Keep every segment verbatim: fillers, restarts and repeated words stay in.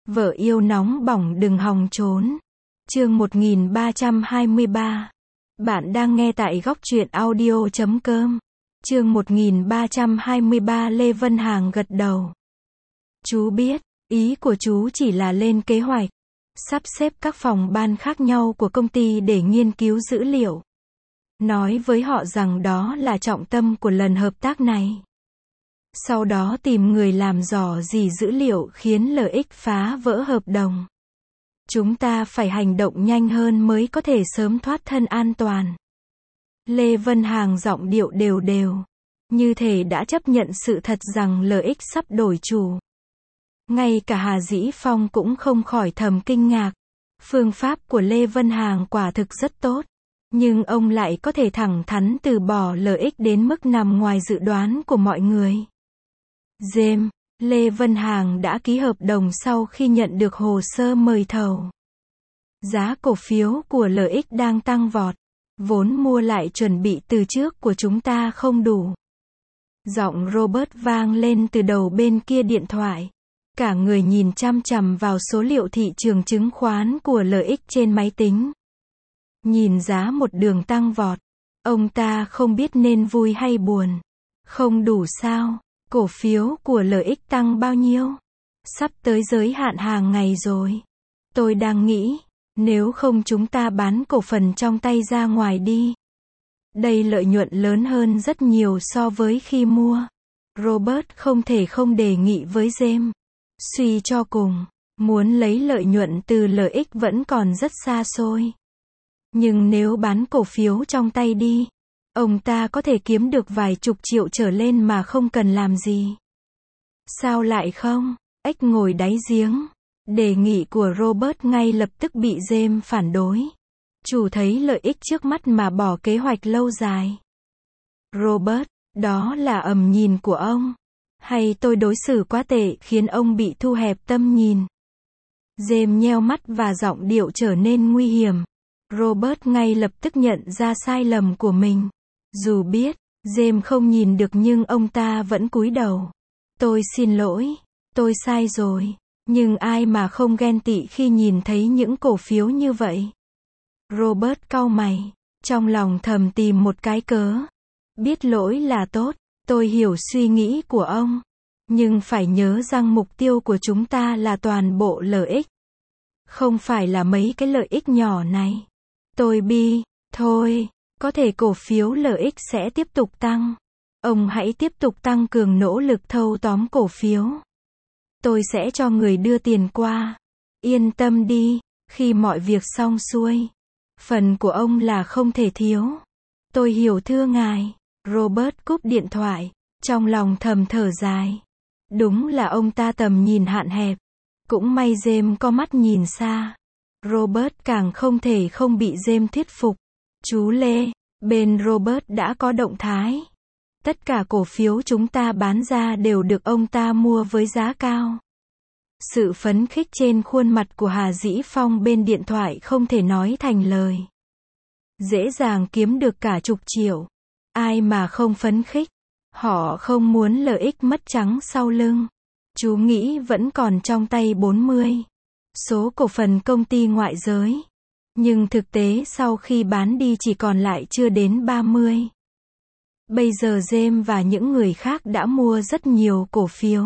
Vợ yêu nóng bỏng đừng hòng trốn. Chương một nghìn ba trăm hai mươi ba. Bạn đang nghe tại góc truyện audio chấm com. Chương một nghìn ba trăm hai mươi ba. Lê Vân Hàng gật đầu. Chú biết, ý của chú chỉ là lên kế hoạch, sắp xếp các phòng ban khác nhau của công ty để nghiên cứu dữ liệu. Nói với họ rằng đó là trọng tâm của lần hợp tác này. Sau đó tìm người làm dò dỉ dữ liệu khiến lợi ích phá vỡ hợp đồng. Chúng ta phải hành động nhanh hơn mới có thể sớm thoát thân an toàn. Lê Vân Hàng giọng điệu đều đều, như thể đã chấp nhận sự thật rằng lợi ích sắp đổi chủ. Ngay cả Hà Dĩ Phong cũng không khỏi thầm kinh ngạc. Phương pháp của Lê Vân Hàng quả thực rất tốt, nhưng ông lại có thể thẳng thắn từ bỏ lợi ích đến mức nằm ngoài dự đoán của mọi người. James, Lê Vân Hàng đã ký hợp đồng sau khi nhận được hồ sơ mời thầu. Giá cổ phiếu của lợi ích đang tăng vọt. Vốn mua lại chuẩn bị từ trước của chúng ta không đủ. Giọng Robert vang lên từ đầu bên kia điện thoại. Cả người nhìn chăm chằm vào số liệu thị trường chứng khoán của lợi ích trên máy tính. Nhìn giá một đường tăng vọt. Ông ta không biết nên vui hay buồn. Không đủ sao? Cổ phiếu của lợi ích tăng bao nhiêu? Sắp tới giới hạn hàng ngày rồi. Tôi đang nghĩ, nếu không chúng ta bán cổ phần trong tay ra ngoài đi. Đây lợi nhuận lớn hơn rất nhiều so với khi mua. Robert không thể không đề nghị với James. Suy cho cùng, muốn lấy lợi nhuận từ lợi ích vẫn còn rất xa xôi. Nhưng nếu bán cổ phiếu trong tay đi, ông ta có thể kiếm được vài chục triệu trở lên mà không cần làm gì. Sao lại không? Ếch ngồi đáy giếng. Đề nghị của Robert ngay lập tức bị James phản đối. Chủ thấy lợi ích trước mắt mà bỏ kế hoạch lâu dài. Robert, đó là ầm nhìn của ông. Hay tôi đối xử quá tệ khiến ông bị thu hẹp tầm nhìn? James nheo mắt và giọng điệu trở nên nguy hiểm. Robert ngay lập tức nhận ra sai lầm của mình. Dù biết, James không nhìn được nhưng ông ta vẫn cúi đầu. Tôi xin lỗi, tôi sai rồi. Nhưng ai mà không ghen tị khi nhìn thấy những cổ phiếu như vậy? Robert cau mày, trong lòng thầm tìm một cái cớ. Biết lỗi là tốt, tôi hiểu suy nghĩ của ông. Nhưng phải nhớ rằng mục tiêu của chúng ta là toàn bộ lợi ích. Không phải là mấy cái lợi ích nhỏ này. Tôi bi, thôi, có thể cổ phiếu lợi ích sẽ tiếp tục tăng. Ông hãy tiếp tục tăng cường nỗ lực thâu tóm cổ phiếu. Tôi sẽ cho người đưa tiền qua. Yên tâm đi, khi mọi việc xong xuôi, phần của ông là không thể thiếu. Tôi hiểu thưa ngài. Robert cúp điện thoại, trong lòng thầm thở dài. Đúng là ông ta tầm nhìn hạn hẹp. Cũng may James có mắt nhìn xa. Robert càng không thể không bị James thuyết phục. Chú Lê, bên Robert đã có động thái. Tất cả cổ phiếu chúng ta bán ra đều được ông ta mua với giá cao. Sự phấn khích trên khuôn mặt của Hà Dĩ Phong bên điện thoại không thể nói thành lời. Dễ dàng kiếm được cả chục triệu. Ai mà không phấn khích. Họ không muốn lợi ích mất trắng sau lưng. Chú nghĩ vẫn còn trong tay bốn mươi số cổ phần công ty ngoại giới. Nhưng thực tế sau khi bán đi chỉ còn lại chưa đến ba mươi. Bây giờ James và những người khác đã mua rất nhiều cổ phiếu.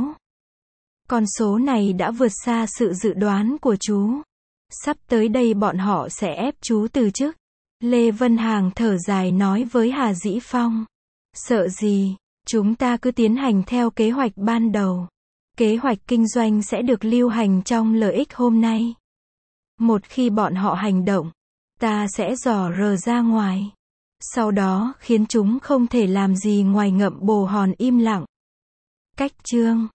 Con số này đã vượt xa sự dự đoán của chú. Sắp tới đây bọn họ sẽ ép chú từ chức. Lê Vân Hàng thở dài nói với Hà Dĩ Phong. Sợ gì, chúng ta cứ tiến hành theo kế hoạch ban đầu. Kế hoạch kinh doanh sẽ được lưu hành trong lợi ích hôm nay. Một khi bọn họ hành động, ta sẽ dò rờ ra ngoài. Sau đó khiến chúng không thể làm gì ngoài ngậm bồ hòn im lặng. Cách chương